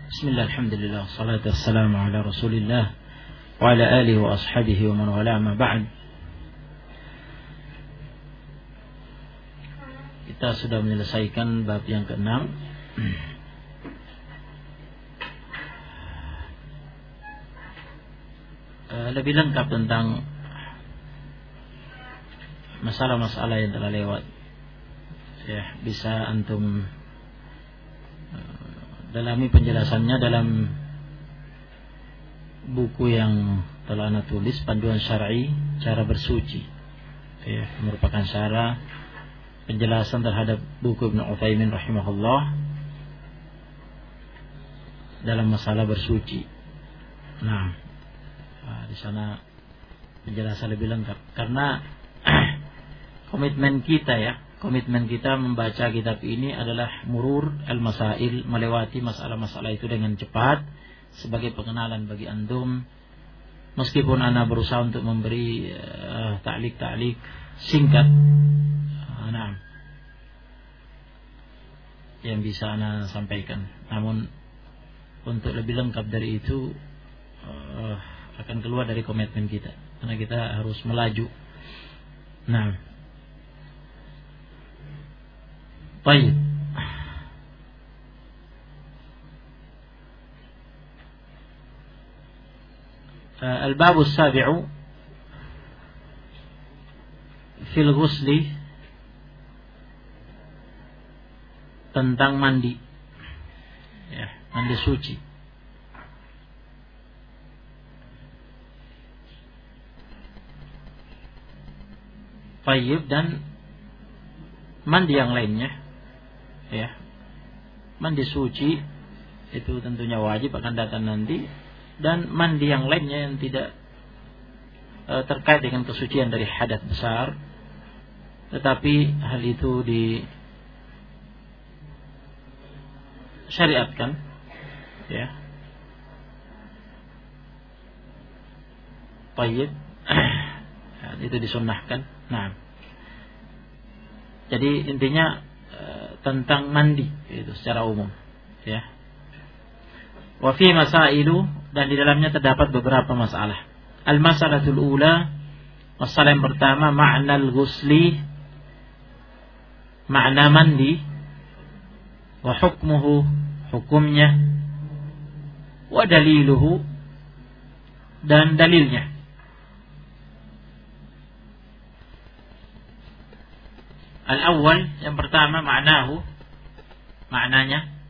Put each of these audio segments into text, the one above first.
Bismillah, alhamdulillah, salatu wassalamu ala rasulillah wa ala alihi wa ashabihi wa man wala ma ba'd. Kita sudah menyelesaikan bab yang ke-6. Lebih lengkap tentang masalah-masalah yang telah lewat, ya, bisa antum dalami penjelasannya dalam buku yang telah ana tulis, Panduan Syar'i Cara Bersuci, ya, merupakan syarah penjelasan terhadap buku Ibnu Utsaimin rahimahullah dalam masalah bersuci. Nah, di sana penjelasan lebih lengkap karena komitmen kita membaca kitab ini adalah murur al-masail, melewati masalah-masalah itu dengan cepat sebagai pengenalan bagi antum. Meskipun ana berusaha untuk memberi ta'liq singkat, yang bisa ana sampaikan. Namun untuk lebih lengkap dari itu akan keluar dari komitmen kita, karena kita harus melaju. Nah, baik. Al-bab as-sabi'u fil ghusli, tentang mandi, ya, mandi suci. Baik, dan mandi yang lainnya, ya, mandi suci itu tentunya wajib, akan datang nanti. Dan mandi yang lainnya yang tidak terkait dengan kesucian dari hadas besar, tetapi hal itu disyariatkan, ya. Baik, itu disunnahkan. Nah, jadi intinya tentang mandi itu secara umum, ya. Wa fi masailu, dan di dalamnya terdapat beberapa masalah. Al-masalatul ula, masalah yang pertama, ma'nal ghusli, makna mandi, wa hukmuhu, hukumnya, wa daliluhu, dan dalilnya. Al-awwal, yang pertama, ma'nahu, maknanya.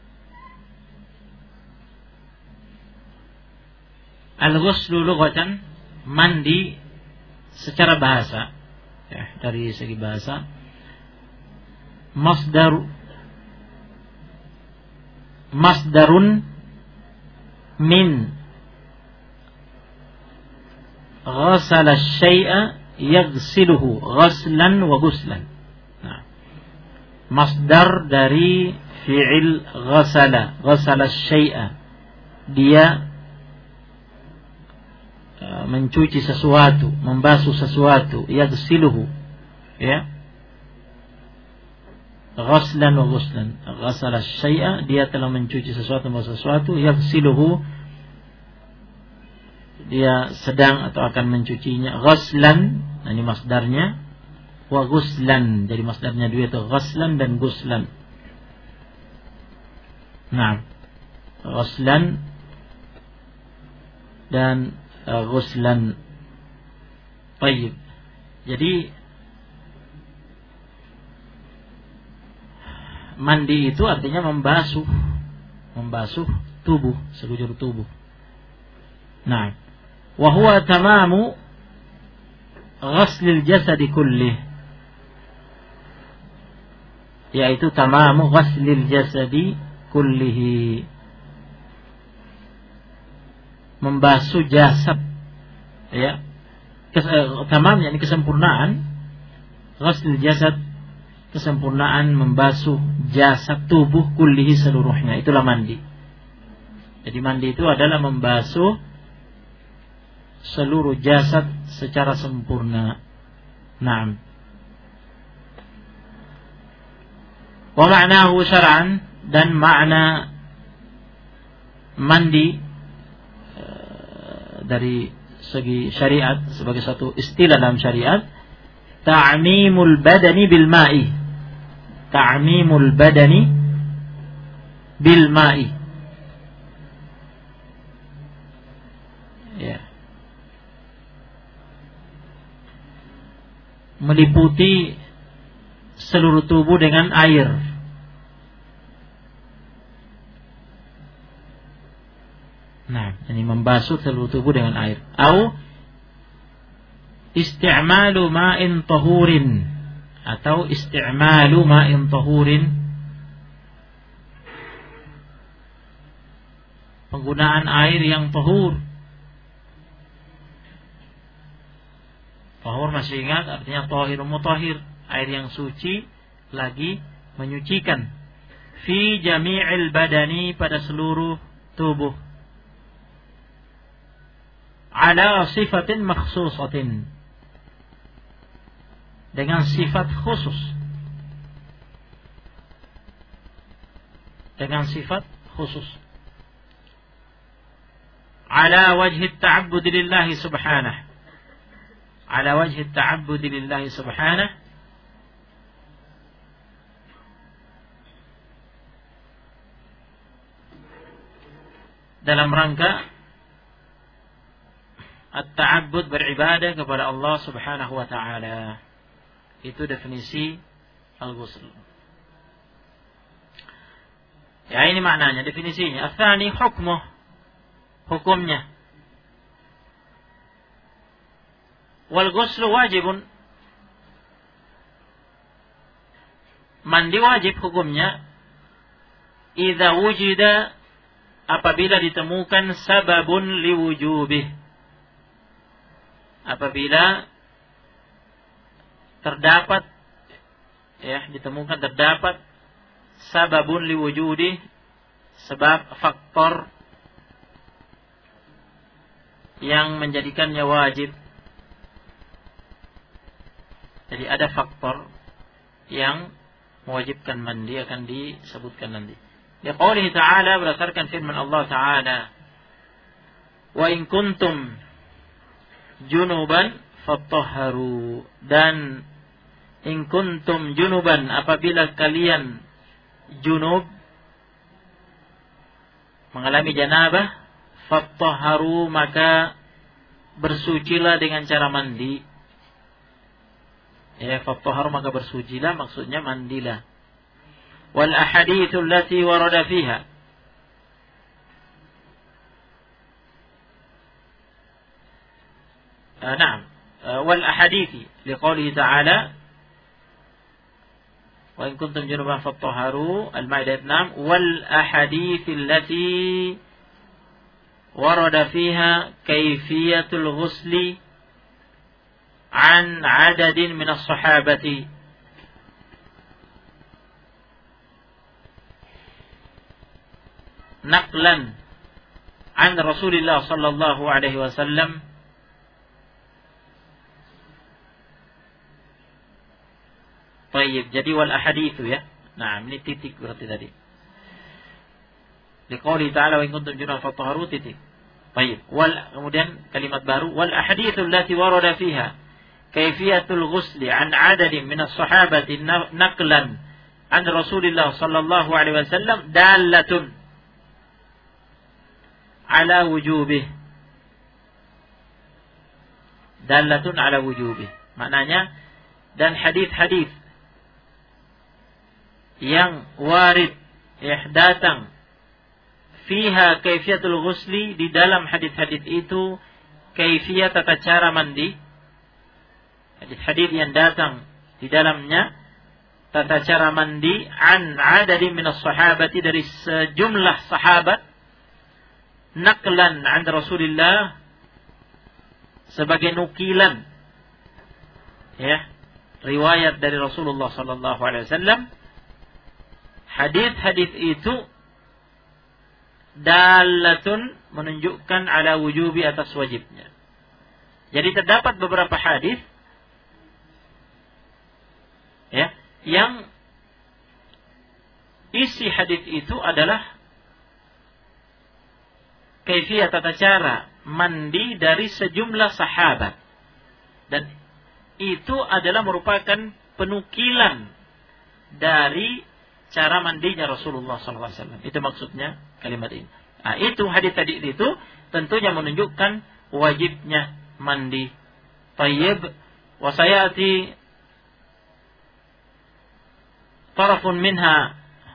Al-ghuslu lughatan, mandi secara bahasa, ya, dari segi bahasa, masdarun min ghasala syai'a yaghsiluhu ghaslan wa ghuslan. Nah, masdar dari fi'il ghasala syai'a, dia mencuci sesuatu, membasuh sesuatu, yaghsiluhu, ya, ghaslan wa ghuslan. Ghasala syai'a, dia telah mencuci sesuatu, membasuh sesuatu. Yaghsiluhu, dia sedang atau akan mencucinya. Ghaslan, ini masdarnya. Wa ghuslan, jadi masdarnya dua itu, ghaslan dan ghuslan. Nah, ghaslan dan ghuslan. Baik. Jadi mandi itu artinya membasuh tubuh, sekujur tubuh. Nah, wa huwa tamamu ghaslil jasadi kullih, yaitu tamamu ghaslil jasadi kullihi, membasuh jasad, ya. Tamam, yakni kesempurnaan. Ghaslul jasad, kesempurnaan membasuh jasad tubuh kullihi, seluruhnya. Itulah mandi. Jadi mandi itu adalah membasuh seluruh jasad secara sempurna. Naam. Wa ma'nahu syar'an, dan makna mandi dari segi syariat sebagai satu istilah dalam syariat, ta'mimul badani bil ma'i. Ta'mimul badani bil ma'i. Ya. Meliputi seluruh tubuh dengan air. Nah, ini membasuh seluruh tubuh dengan air. Au isti'malu ma'in tahurin, atau isti'malu ma'in tahurin, penggunaan air yang tahur. Tahur masih ingat artinya tahir mutahhir, air yang suci lagi menyucikan. Fi jami'il badani, pada seluruh tubuh. Ala sifatin makhsusatin, dengan sifat khusus. Dengan sifat khusus. Ala wajhi ta'abbud lillahi subhanahu. Ala wajhi ta'abbud lillahi subhanahu, dalam rangka at-ta'abbud, beribadah kepada Allah subhanahu wa ta'ala. Itu definisi al-ghusl. Ya, ini maknanya, definisinya. Ats-tsani hukmuh, hukumnya. Wal ghuslu wajibun, mandi wajib hukumnya. Idza wujida, apabila ditemukan sababun liwujubih, apabila terdapat, ya, ditemukan terdapat sababun liwujudi, sebab faktor yang menjadikannya wajib. Jadi ada faktor yang mewajibkan mandi, akan disebutkan nanti. Liqaulihi ta'ala, berdasarkan firman Allah Ta'ala, wa in kuntum junuban fattahharu, dan in kuntum junuban, apabila kalian junub, mengalami janabah, fattahharu, maka bersucilah dengan cara mandi. Ya, fattahharu, maka bersucilah, maksudnya mandilah. Wal ahaditsu allati warada fiha, نعم والأحاديث لقوله تعالى وإن كنتم جنبا فاطهروا، المائدة 6. والأحاديث التي ورد فيها كيفية الغسل عن عدد من الصحابة، نقلا عن رسول الله صلى الله عليه وسلم. Baik, jadi wal ahaditsu, ya. Nah, ini titik berarti tadi. Liqouli ta'ala wa in kuntum junuban fatahharu, titik. Baik, kemudian kalimat baru, wal ahaditsu allati warada fiha kaifiyatul ghusli an adadin min as-sahabati naqlan an Rasulillah sallallahu alaihi wasallam dalatun ala wujubih. Dalatun ala wujubih. Maknanya, dan hadis-hadis yang warid, ya, datang fiha kaifiyatul ghusli, di dalam hadis-hadis itu kaifiyat, tata cara mandi. Hadis-hadis yang datang di dalamnya tata cara mandi, an adadi minas sahabati, dari sejumlah sahabat, naqlan an Rasulillah, sebagai nukilan, ya, riwayat dari Rasulullah sallallahu alaihi wasallam. Hadis-hadis itu dalatun, menunjukkan ala wujubi, atas wajibnya. Jadi terdapat beberapa hadis, ya, yang isi hadis itu adalah kaifiyah tata cara mandi dari sejumlah sahabat. Dan itu adalah merupakan penukilan dari cara mandinya Rasulullah SAW. Itu maksudnya kalimat ini. Nah, itu hadis tadi itu tentunya menunjukkan wajibnya mandi. Tayyib wa sayati tarafun minha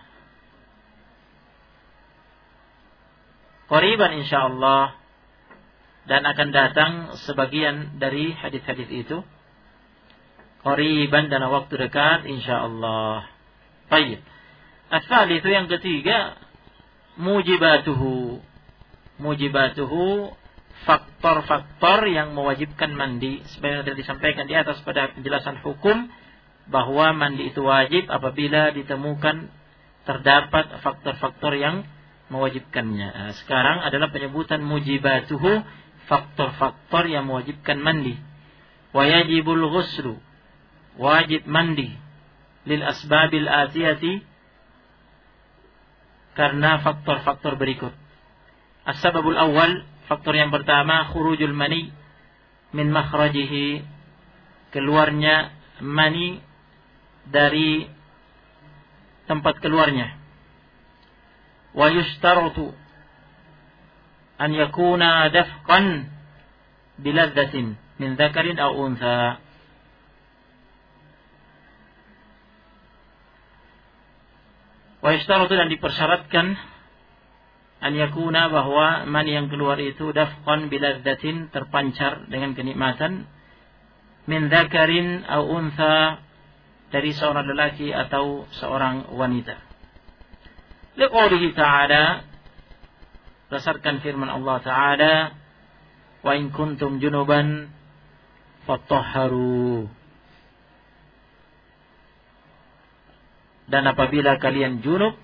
qariban insyaallah, dan akan datang sebagian dari hadis-hadis itu qariban dalam waktu dekat insyaallah. Baik. Asal itu yang ketiga, mujibatuhu. Mujibatuhu, faktor-faktor yang mewajibkan mandi. Sebenarnya sudah disampaikan di atas pada penjelasan hukum bahwa mandi itu wajib apabila ditemukan terdapat faktor-faktor yang mewajibkannya. Nah, sekarang adalah penyebutan mujibatuhu, faktor-faktor yang mewajibkan mandi. Wajibul ghuslu, wajib mandi lil asbabil atiyati, karena faktor-faktor berikut. As-sababul awal, faktor yang pertama, khurujul mani min makhrajihi, keluarnya mani dari tempat keluarnya. Wa yushtaratu an yakuna dafqan biladzatin min dzakarin aw untha. Wa yushtaratu, dan dipersyaratkan an yakuna, bahwa mani yang keluar itu dafqan biladzatin, terpancar dengan kenikmatan, min dzakarin aw untha, dari seorang lelaki atau seorang wanita. Liqaulihi ta'ala, berdasarkan firman Allah Ta'ala, wa in kuntum junuban fattahharu, dan apabila kalian junub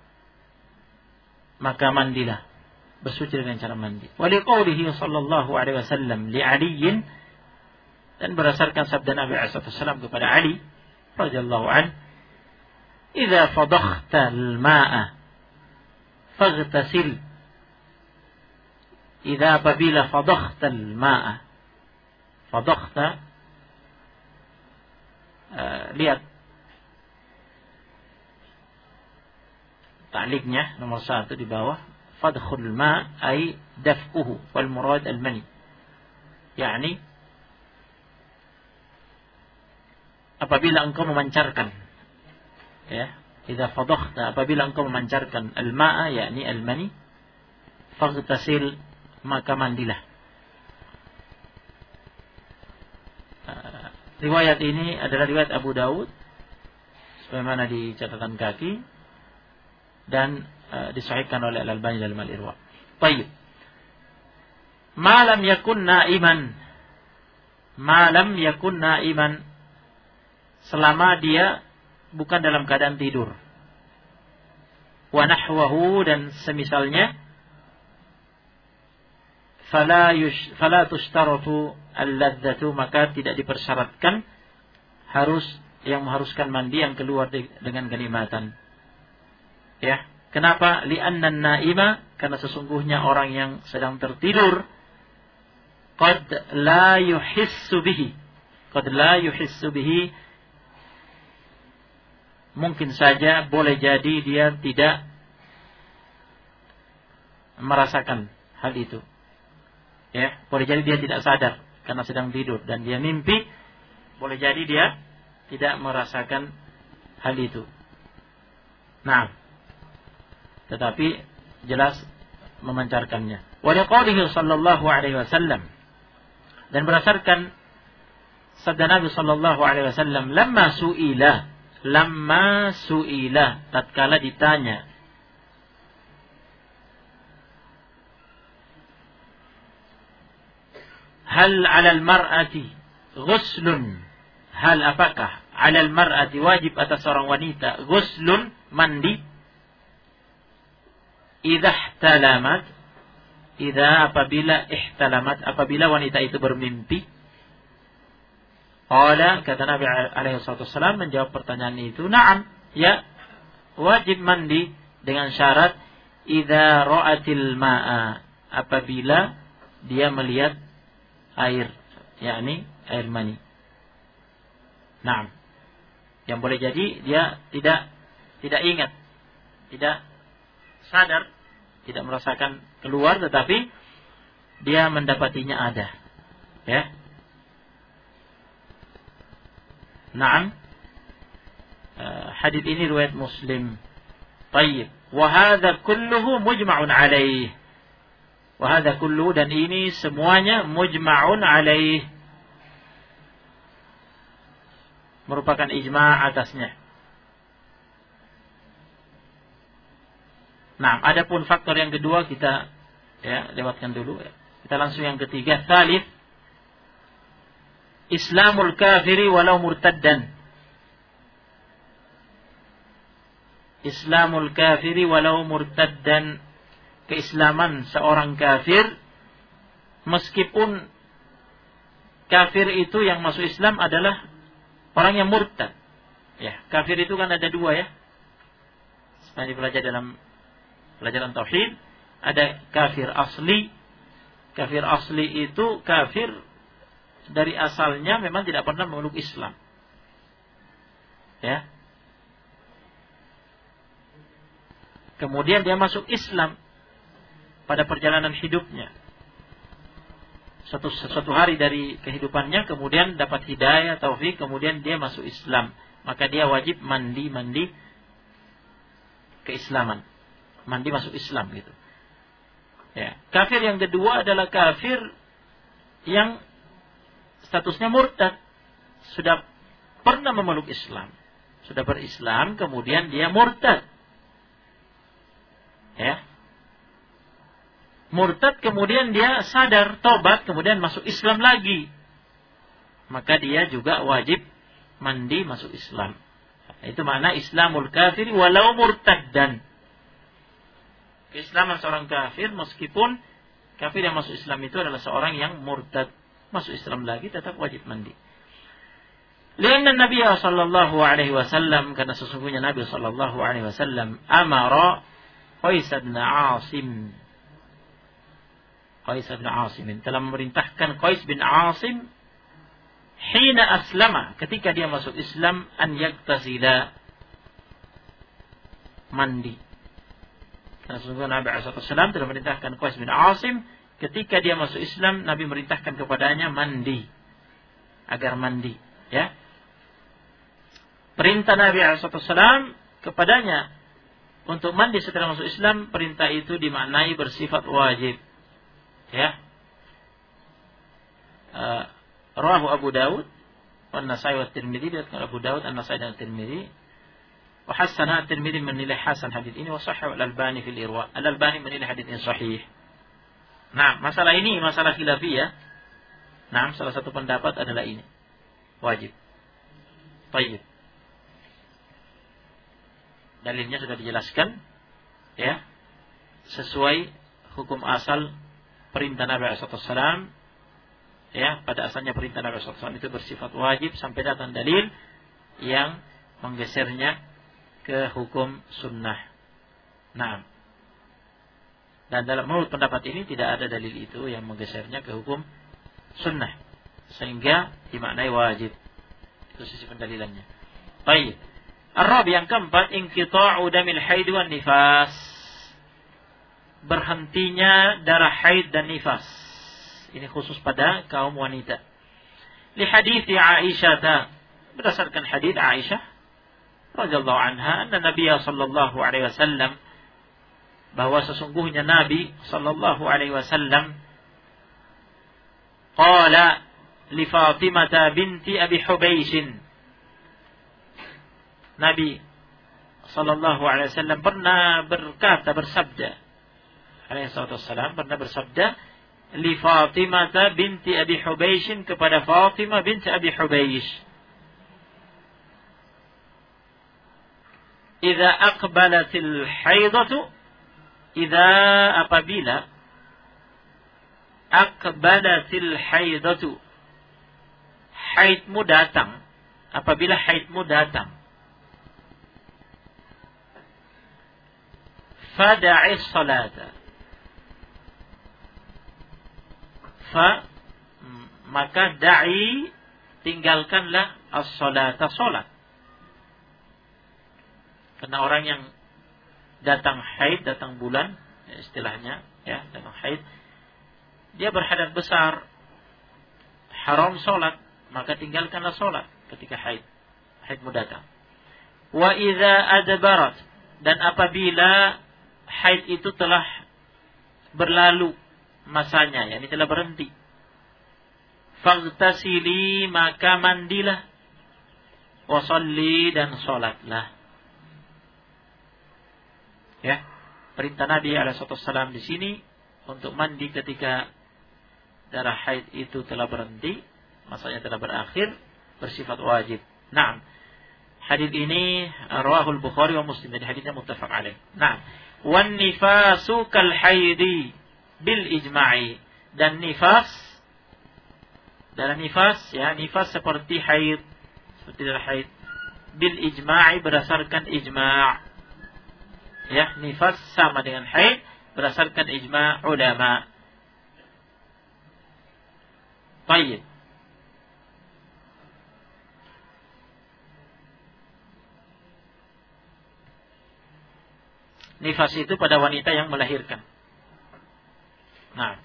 maka mandilah, bersuci dengan cara mandi. Wa liqaulihi sallallahu alaihi wasallam li Ali, dan berdasarkan sabda Nabi sallallahu alaihi wasallam kepada Ali radhiyallahu an, idza fadakhta al-ma'a faghtasil. Idza, apabila fadakhta al-ma'a, fadakhta, lihat ta'liqnya nomor 1 di bawah, fadkhul ma ay daf'uhu wal murad al mani, yakni apabila engkau memancarkan, ya, idza fadakhta, apabila engkau memancarkan al ma'a, yakni al mani, faghtasil, maka mandilah. Riwayat ini adalah riwayat Abu Daud sebagaimana di catatan kaki, dan disahihkan oleh Al-Albani dalam Al-Irwa. Baik. Malam yakun na'iman. Malam yakun na'iman, selama dia bukan dalam keadaan tidur. Wa nahwahu, dan semisalnya. Fala tushtaratu al-ladzatu, maka tidak dipersyaratkan harus yang mengharuskan mandi yang keluar dengan kenikmatan. Ya, kenapa? Li'anna an-na'ima, karena sesungguhnya orang yang sedang tertidur, qad la yuhissu bihi. Qad la yuhissu bihi, mungkin saja, boleh jadi dia tidak merasakan hal itu. Ya, boleh jadi dia tidak sadar karena sedang tidur dan dia mimpi, boleh jadi dia tidak merasakan hal itu. Nah, tetapi jelas memancarkannya. Wa liqaulihi sallallahu alaihi wasallam, dan berdasarkan sabda Nabi sallallahu alaihi wasallam, lamma su'ila, tatkala ditanya, hal 'alal mar'ati ghuslun, hal, apakah 'alal mar'ati, wajib atas seorang wanita, ghuslun, mandi, apabila ihtalamat, apabila wanita itu bermimpi. Qala, kata Nabi alaihi wasallam menjawab pertanyaan itu, na'am, ya, wajib mandi dengan syarat idza ra'atil ma'a, apabila dia melihat air, yakni air mani. Nah, yang boleh jadi dia tidak ingat, tidak sadar, tidak merasakan keluar, tetapi dia mendapatinya ada. Ya. Naam. Hadits ini riwayat Muslim. Baik. Wa hadza kulluhu mujma'un alaih. Wa hadza kulluhu, dan ini semuanya mujma'un alaih. Merupakan ijma' atasnya. Nah, adapun faktor yang kedua kita lewatkan dulu. Kita langsung yang ketiga. Tsalits, Islamul kafiri walau murtaddan. Islamul kafiri walau murtaddan. Keislaman seorang kafir meskipun kafir itu yang masuk Islam adalah orang yang murtad. Ya, kafir itu kan ada dua ya. Seperti dipelajari dalam pelajaran tauhid, ada kafir asli. Kafir asli itu kafir dari asalnya memang tidak pernah memeluk Islam. Ya. Kemudian dia masuk Islam pada perjalanan hidupnya. Suatu hari dari kehidupannya kemudian dapat hidayah, taufik, kemudian dia masuk Islam. Maka dia wajib mandi keislaman. Mandi masuk Islam gitu. Ya. Kafir yang kedua adalah kafir yang statusnya murtad. Sudah pernah memeluk Islam. Sudah berislam, kemudian dia murtad. Ya. Murtad, kemudian dia sadar, tobat, kemudian masuk Islam lagi. Maka dia juga wajib mandi masuk Islam. Itu makna Islamul kafir walau murtaddan. Keislaman seorang kafir meskipun kafir yang masuk Islam itu adalah seorang yang murtad, masuk Islam lagi tetap wajib mandi. Lianna Nabi sallallahu alaihi wasallam, karena sesungguhnya Nabi sallallahu alaihi wasallam amara Qais bin Asim. Qais bin Asim telah memerintahkan Qais bin Asim hina aslama, ketika dia masuk Islam, an yaktasila, mandi. Karena sesungguhnya Nabi SAW telah memerintahkan Qais bin Asim, ketika dia masuk Islam, Nabi memerintahkan kepadanya mandi, agar mandi. Ya, perintah Nabi SAW kepadanya untuk mandi setelah masuk Islam, perintah itu dimaknai bersifat wajib. Ya, rawahu Abu Daud, An-Nasai wa Tirmidzi, diriwayatkan Abu Daud, An-Nasai dan Tirmidzi. Wa hasana Tirmidzi menilai hasan hadis ini, wa sahhahu Al-Albani fil Irwa. Al-Albani menilai hadis ini sahih. Nah, masalah ini masalah khilafiyah. Nah, salah satu pendapat adalah ini, wajib. Baik. Dalilnya sudah dijelaskan, ya, sesuai hukum asal perintah Nabi SAW. Ya, pada asalnya perintah Nabi SAW itu bersifat wajib sampai datang dalil yang menggesernya ke hukum sunnah. Nah, dan dalam menurut pendapat ini tidak ada dalil itu yang menggesernya ke hukum sunnah, sehingga dimaknai wajib. Itu sisi pendalilannya. Baik. Ar-rabi, yang keempat, inqita'u damil haid wan nifas. Berhentinya darah haid dan nifas. Ini khusus pada kaum wanita. Li hadits Aisyah, berdasarkan hadits Aisyah radhiyallahu anha, anna Nabi sallallahu alaihi wasallam, bahwa sesungguhnya Nabi sallallahu alaihi wasallam qala li Fatimah binti Abi Hubaish. Nabi sallallahu alaihi wasallam pernah bersabda, alaihi wasallam pernah bersabda li Fatimah binti Abi Hubaish, kepada Fatimah binti Abi Hubaish, idza aqbalatil haidatu, idza, apabila aqbalatil haidatu, haidmu datang, apabila haidmu datang, fada'is salata, maka da'i, tinggalkanlah as-salata, salat. Karena orang yang datang haid, datang bulan, ya istilahnya, ya, datang haid, dia berhadas besar, haram salat, maka tinggalkanlah salat ketika haidmu datang. Wa idza adbarat, dan apabila haid itu telah berlalu masanya, yakni telah berhenti, faghtasili, maka mandilah, wa shalli, dan salatlah. Ya, perintah Nabi alaihissalam di sini untuk mandi ketika darah haid itu telah berhenti, masanya telah berakhir, bersifat wajib. Naam. Hadis ini rawahul Bukhari wa Muslim, jadi hadisnya muttafaq alaih. Naam. Wan nifasu kal haidi bil ijma'i, dan nifas, darah nifas, ya, nifas seperti haid, seperti darah haid, bil ijma'i, berdasarkan ijma'. Ya, nifas sama dengan haid berdasarkan ijma' ulama. Baik. Nifas itu pada wanita yang melahirkan. Nah.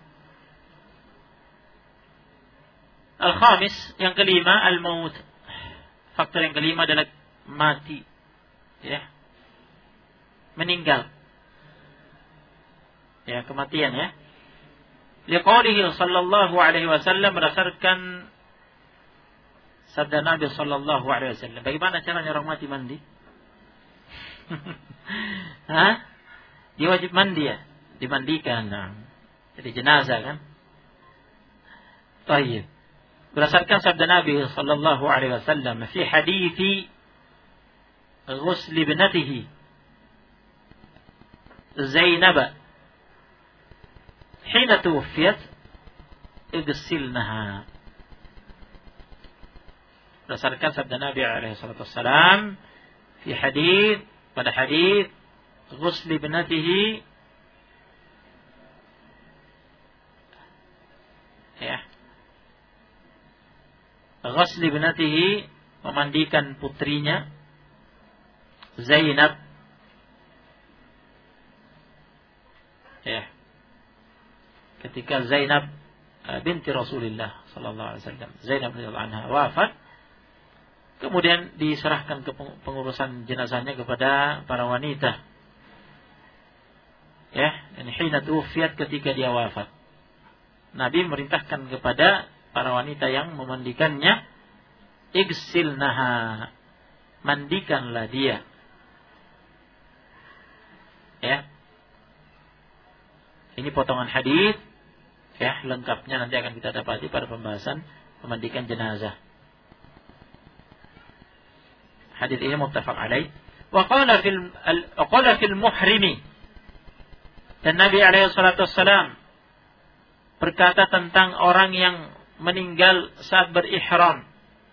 Al-khamis, yang kelima, al-maut. Faktor yang kelima adalah mati. Ya. Meninggal. Ya, kematian, ya. Liqaulihi sallallahu alaihi wasallam, berdasarkan sabda Nabi sallallahu alaihi wasallam. Bagaimana caranya orang mati mandi? Hah? Dia wajib mandi, ya? Dimandikan. Nah. Jadi jenazah, kan? Baik. Berdasarkan sabda Nabi sallallahu alaihi wasallam fi hadithi ghusl ibnatihi Zainab hina tuwfiyat igsilnaha. Berdasarkan sabda Nabi alaihi salatu wassalam fi hadits, pada hadits ghusl ibnatihi, ya, ghusl ibnatihi, memandikan putrinya Zainab, ya, ketika Zainab binti Rasulullah sallallahu alaihi wasallam, Zainab radhiyallahu anha wafat, kemudian diserahkan ke pengurusan jenazahnya kepada para wanita. Ya, ini hina tuwfiyat, ketika dia wafat. Nabi merintahkan kepada para wanita yang memandikannya, igsilnaha, mandikanlah dia. Ya. Ini potongan hadis, ya, lengkapnya nanti akan kita dapati pada pembahasan memandikan jenazah. Hadis ini muttafaq alaih. Wa qala fil muhrimi, dan Nabi alaihi salatu wassalam berkata tentang orang yang meninggal saat berihram,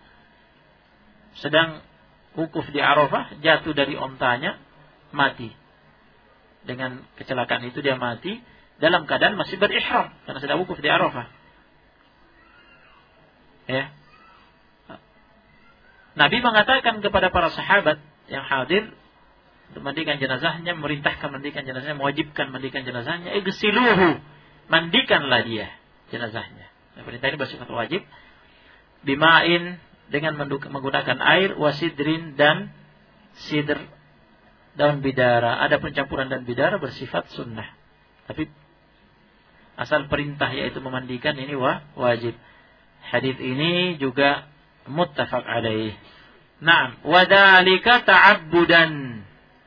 sedang wukuf di Arafah, jatuh dari ontanya, mati. Dengan kecelakaan itu dia mati dalam keadaan masih berihram karena sedang wukuf di Arafah. Ya. Nabi mengatakan kepada para sahabat yang hadir untuk mandikan jenazahnya, memerintahkan mandikan jenazahnya, mewajibkan mandikan jenazahnya, igsiluhu, mandikanlah dia jenazahnya. Nah, perintah ini bersifat wajib. Bima'in, dengan menggunakan air, wasidrin, dan sidr, daun bidara. Ada pencampuran dan bidara bersifat sunnah. Tapi asal perintah yaitu memandikan ini wajib. Hadis ini juga muttafaq alaih. Naam, wadhalika ta'abbudan.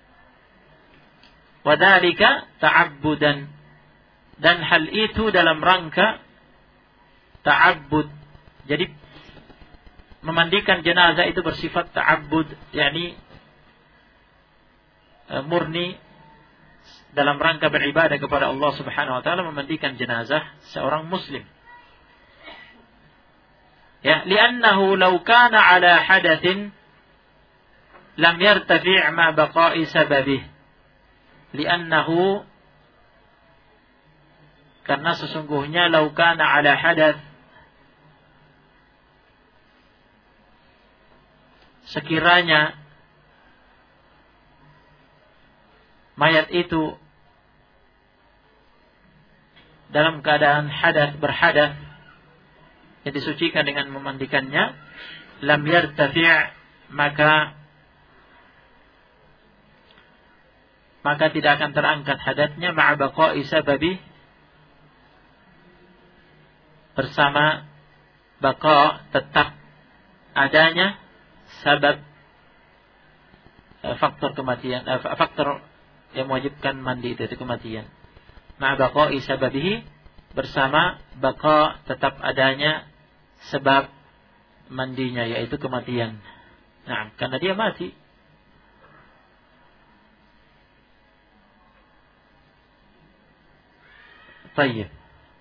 Wadhalika ta'abbudan. Dan hal itu dalam rangka ta'abbud. Jadi memandikan jenazah itu bersifat ta'abbud, yakni murni dalam rangka beribadah kepada Allah Subhanahu wa taala, memandikan jenazah seorang muslim. Ya, li'annahu law kana ala hadatsin lam yartafi' ma baqa'i sababih. Li'annahu Karena sesungguhnya lau kana ala hadath, sekiranya mayat itu dalam keadaan hadath, berhadath, yang disucikan dengan memandikannya, lam yartafi', maka tidak akan terangkat hadatnya ma'a baqa'i sababi, bersama baqa, tetap adanya sabab, faktor kematian, faktor yang mewajibkan mandi itu kematian. Ma'a baqa'i sababihi, bersama baqa, tetap adanya sebab mandinya, yaitu kematian. Nah, karena dia mati. Baik.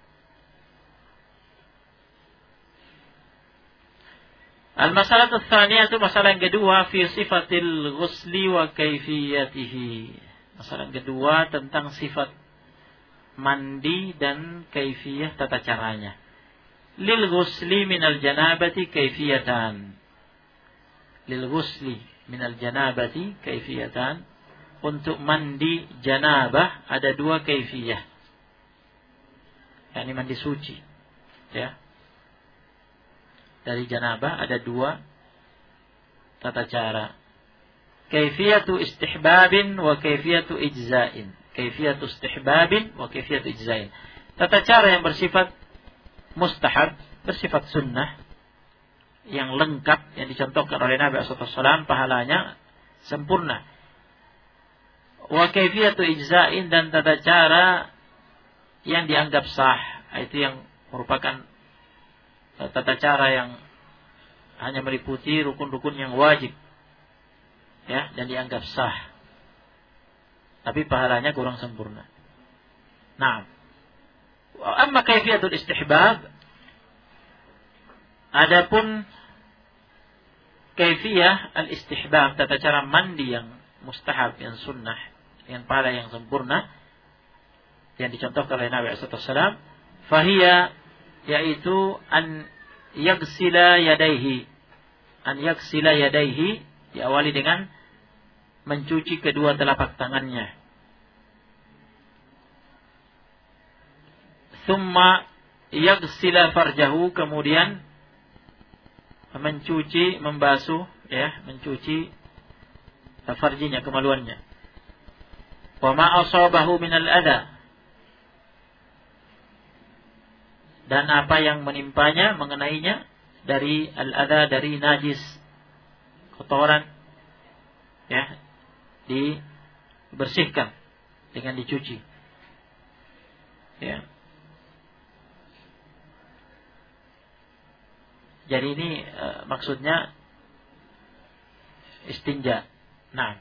Al-masalah tsaniyah, itu masalah yang kedua, fi sifatil ghusli wa kaifiyatihi. Masalah yang kedua tentang sifat mandi dan kaifiyah, tata caranya. Lil ghusli minal janabati kaifiyatan. Lil ghusli minal janabati kaifiyatan. Untuk mandi janabah ada dua kaifiyah. yakni mandi suci, ya. Dari janabah ada dua tata cara. Kaifiyatu istihbabin wa kaifiyatu ijza'in. Kaifiyatu istihbabin wa kaifiyatu ijza'in. Tata cara yang bersifat mustahab, bersifat sunnah, yang lengkap, yang dicontohkan oleh Nabi SAW, pahalanya sempurna. Wa kaifiyatu ijza'in, dan tata cara yang dianggap sah, itu yang merupakan tata cara yang hanya meliputi rukun-rukun yang wajib, ya, dan dianggap sah, tapi pahalanya kurang sempurna. Nah, amma kaifiyatul istihbab, adapun kaifiyah al-istihbab, tata cara mandi yang mustahab, yang sunnah, yang pahala yang sempurna, yang dicontohkan oleh Nabi SAW, fahiya, yaitu an yagsila yadaihi, diawali dengan mencuci kedua telapak tangannya. Thumma yagsila farjahu, kemudian mencuci, membasuh, ya, mencuci farjinya, kemaluannya. Wa ma asabahu minal adha, dan apa yang menimpanya, mengenainya dari al-adha, dari najis, kotoran, ya, dibersihkan dengan dicuci, ya. Jadi ini maksudnya istinja. Nah,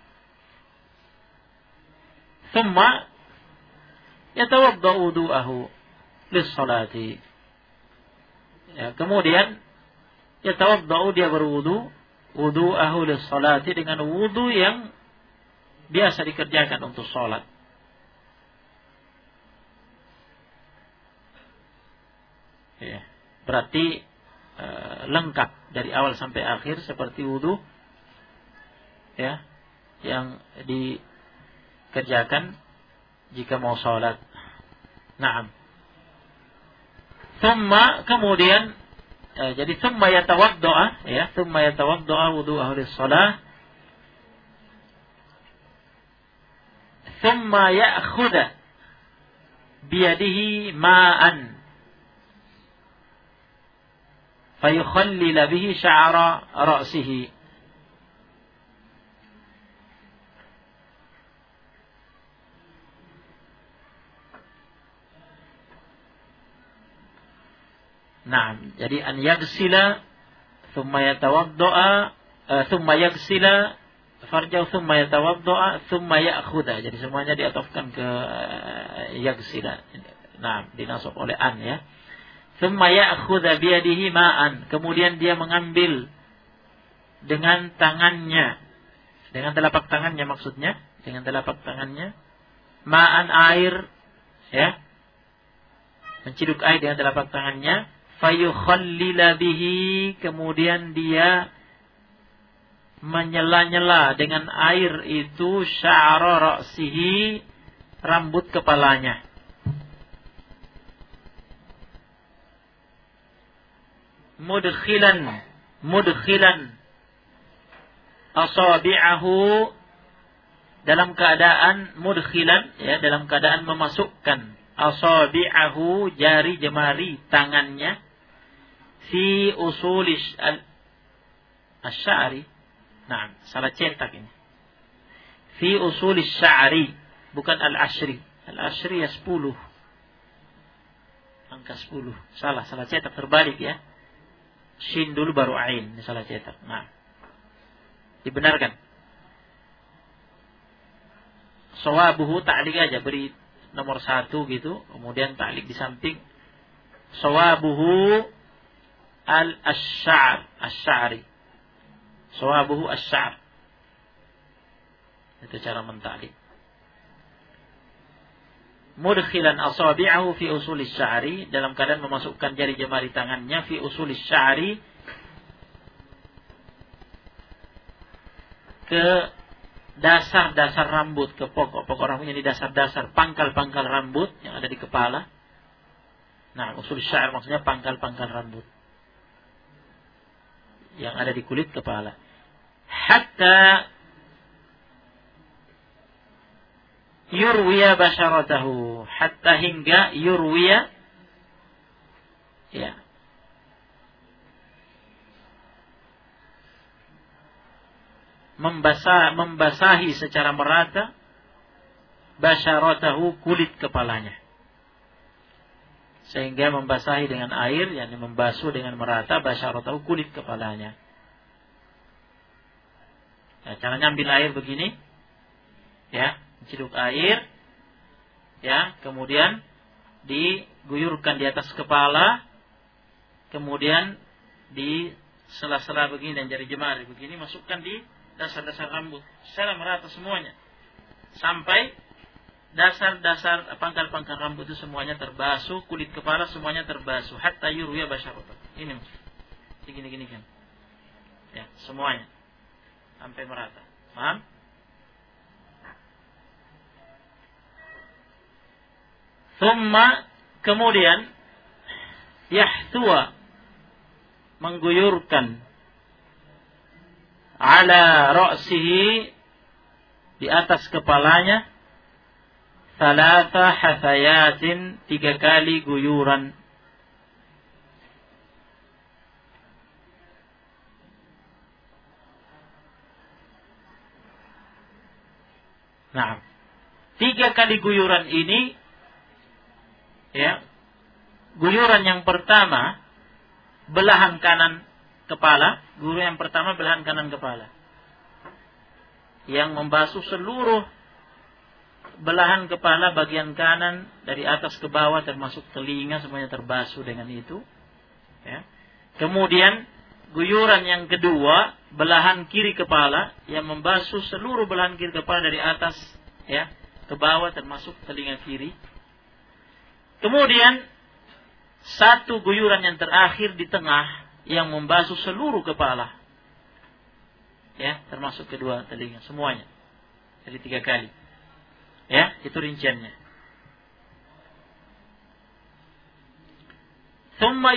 thumma yatawaddau wudu'ahu lis-salati. Ya, kemudian yatawaddau, dia berwudu, wudu'ahu lis-salati, dengan wudu yang biasa dikerjakan untuk salat. Ya, berarti lengkap dari awal sampai akhir seperti wudu, ya, yang dikerjakan jika mau salat. Naam. Thumma, kemudian jadi thumma yatawadda'a, ya, thumma yatawadda'a wudu'ahu lis-shalah, thumma ya'khudha biyadihi ma'an fayukhallila bihi sya'ra ra'sihi. Nah, jadi an yagsila thumma yatawadda'a, thumma yagsila farjahu thumma yatawadda'a thumma ya'khudha. Jadi semuanya diatofkan ke yagsila. Nah, dinasab oleh an, ya. Thumma ya'khudha biyadihi ma'an, kemudian dia mengambil dengan tangannya, dengan telapak tangannya maksudnya, dengan telapak tangannya, ma'an, air, ya. menciduk air dengan telapak tangannya, fayukhallila bihi, kemudian dia menyela-nyela dengan air itu sya'ra ra'sihi, rambut kepalanya. Mudkhilan asabi'ahu, dalam keadaan mudkhilan, ya, dalam keadaan memasukkan asabi'ahu, jari jemari tangannya, fi usulis al-sya'ri. Nah, salah cetak ini. Fi usulis sya'ri, bukan al-ashri. Al-ashri ya 10. Angka 10. Salah cetak, terbalik ya. Shin dulu baru ain, ini salah cetak. Nah, dibenarkan. Sawabuhu, ta'liq aja, beri nomor 1 gitu, kemudian ta'liq di samping. Sawabuhu al-sya'ri. Sawabuhu as-sya'ri. Itu cara mentaklik. Mudkhilan asabi'ahu fi usulis sya'ri, dalam keadaan memasukkan jari jemari tangannya, fi usulis sya'ri, ke dasar-dasar rambut, ke pokok-pokok rambut, yang di dasar-dasar pangkal-pangkal rambut yang ada di kepala. Nah, usul sya'ri maksudnya pangkal-pangkal rambut yang ada di kulit kepala. Hatta yurwiya basyaratahu, hatta hingga yurwiya, ya, membasahi secara merata basyaratahu, kulit kepalanya, sehingga membasahi dengan air, yakni membasuh dengan merata basyaratahu, kulit kepalanya. Nah, caranya ambil air begini, ya, ciduk air, ya, kemudian diguyurkan di atas kepala, kemudian di sela-sela begini dan jari jemari begini, masukkan di dasar-dasar rambut secara merata semuanya, sampai dasar-dasar pangkal-pangkal rambut itu semuanya terbasuh, kulit kepala semuanya terbasuh, hatta yurwiya basyaratahu. Ini gini kan, ya, semuanya sampai merata. Paham? Thumma, kemudian, yahtuwa, mengguyurkan, ala ra'sihi, di atas kepalanya, thalatha hathayatin, 3 kali guyuran. Nah, 3 kali guyuran ini, ya, guyuran yang pertama belahan kanan kepala, guyuran yang pertama belahan kanan kepala, yang membasuh seluruh belahan kepala bagian kanan dari atas ke bawah termasuk telinga, semuanya terbasuh dengan itu, ya. Kemudian guyuran yang kedua belahan kiri kepala, yang membasuh seluruh belahan kiri kepala dari atas, ya, ke bawah termasuk telinga kiri. Kemudian satu guyuran yang terakhir di tengah yang membasuh seluruh kepala, ya, termasuk kedua telinga, semuanya. Jadi 3 kali. Ya, itu rinciannya. Thumma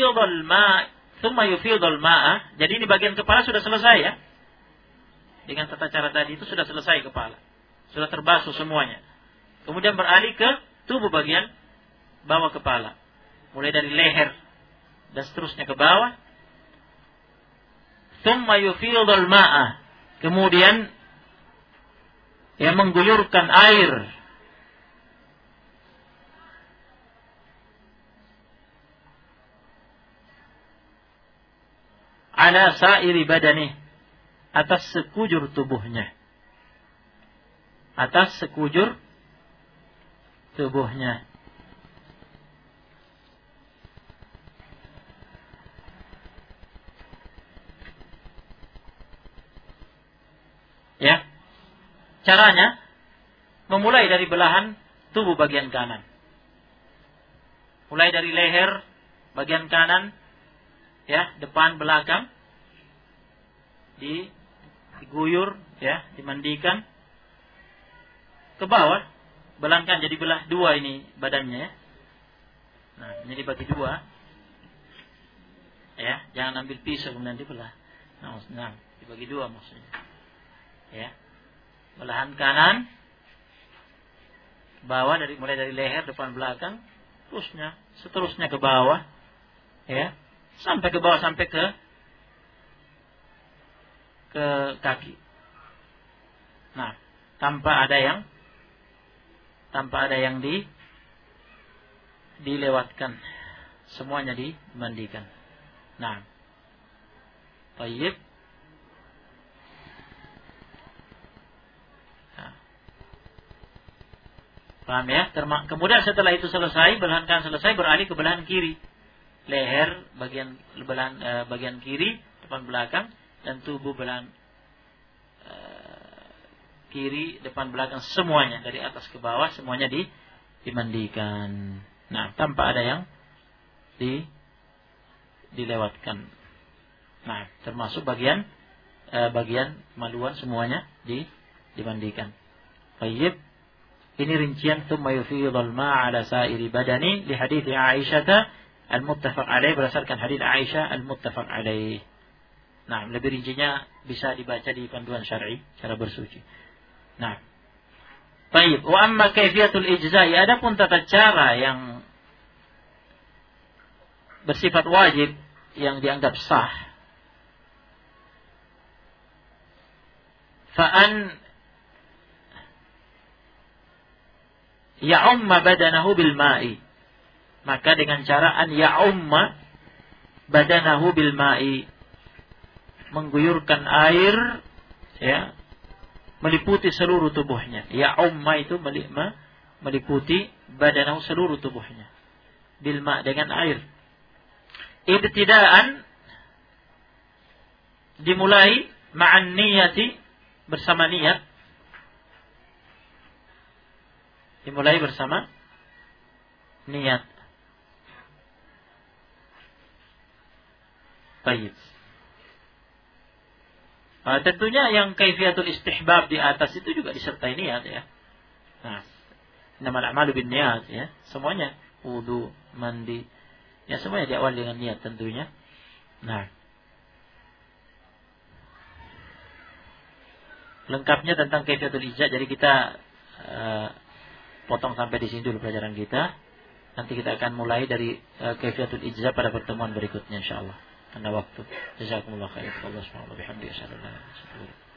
yufidul ma'a. Jadi ini bagian kepala sudah selesai, ya. Dengan tata cara tadi itu sudah selesai kepala. Sudah terbasuh semuanya. Kemudian beralih ke tubuh bagian bawah kepala. Mulai dari leher dan seterusnya ke bawah. Thumma yufidul ma'a. Kemudian yang mengguyurkan air ala sa'iri badani, atas sekujur tubuhnya, atas sekujur tubuhnya. Ya, caranya memulai dari belahan tubuh bagian kanan. mulai dari leher bagian kanan, ya, depan belakang, diguyur, ya, dimandikan ke bawah, belangkan jadi belah dua ini badannya, ya. Nah, ini dibagi dua, ya, jangan ambil pisau kemudian dibelah. Nah, dibagi dua maksudnya, ya, belahan kanan, bawah mulai dari leher depan belakang, seterusnya ke bawah, ya, sampai ke bawah sampai ke kaki. Nah, tanpa ada yang dilewatkan, semuanya dimandikan. Nah, baik. Nah, paham ya? Kemudian setelah itu selesai, belahan kanan selesai, beralih ke belahan kiri, leher bagian kiri, depan belakang, dan tubuh belahan kiri, depan belakang, semuanya dari atas ke bawah, semuanya dimandikan. Nah, tanpa ada yang dilewatkan. Nah, termasuk bagian maluan semuanya dimandikan. Baik. Ini rincian tsumma yufidul ma'a 'ala sa'iri badani li hadits Aisyah al-muttafaq alaih, berdasarkan hadits Aisyah al-muttafaq alaih. Nah, lebih rincinya bisa dibaca di panduan syar'i cara bersuci. Nah, baik. Wa amma kaifiyatul ijza'i, adapun tata cara yang bersifat wajib yang dianggap sah, fa'an ya'umma badanahu bil ma'i, maka dengan cara an ya'umma badanahu bil ma'i, mengguyurkan air, ya, meliputi seluruh tubuhnya. Ya'umma itu meliputi badanahu seluruh tubuhnya, bil ma' dengan air. Ibtidaan, dimulai ma'an niyati, bersama niat, dimulai bersama niat. Baik. Tentunya yang kaifiatul istihbab di atas itu juga disertai niat, ya. Nah, innamal a'malu binniyat, ya. Semuanya wudu, mandi, ya, semuanya diawali dengan niat tentunya. Nah, lengkapnya tentang kaifiatul ijza, jadi kita potong sampai di sini dulu pelajaran kita. Nanti kita akan mulai dari kaifiatul ijza pada pertemuan berikutnya insyaallah. Karena waktu. Jazakumullah khairan. Allah subhanahu wa bihamdihi.